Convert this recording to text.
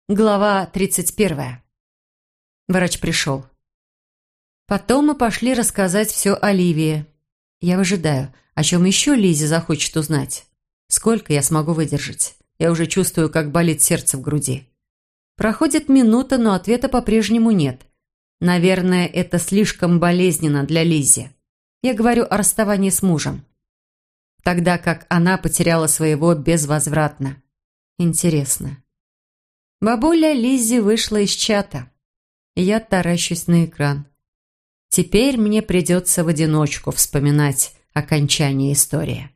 Глава 31. Врач пришел. Потом мы пошли рассказать все Оливии. Я выжидаю, о чем еще Лиззи захочет узнать. Сколько я смогу выдержать? Я уже чувствую, как болит сердце в груди. Проходит минута, но ответа по-прежнему нет. Наверное, это слишком болезненно для Лиззи. Я говорю о расставании с мужем. Тогда как она потеряла своего безвозвратно. Интересно. Бабуля Лиззи вышла из чата. Я таращусь на экран. Теперь мне придется в одиночку вспоминать окончание истории.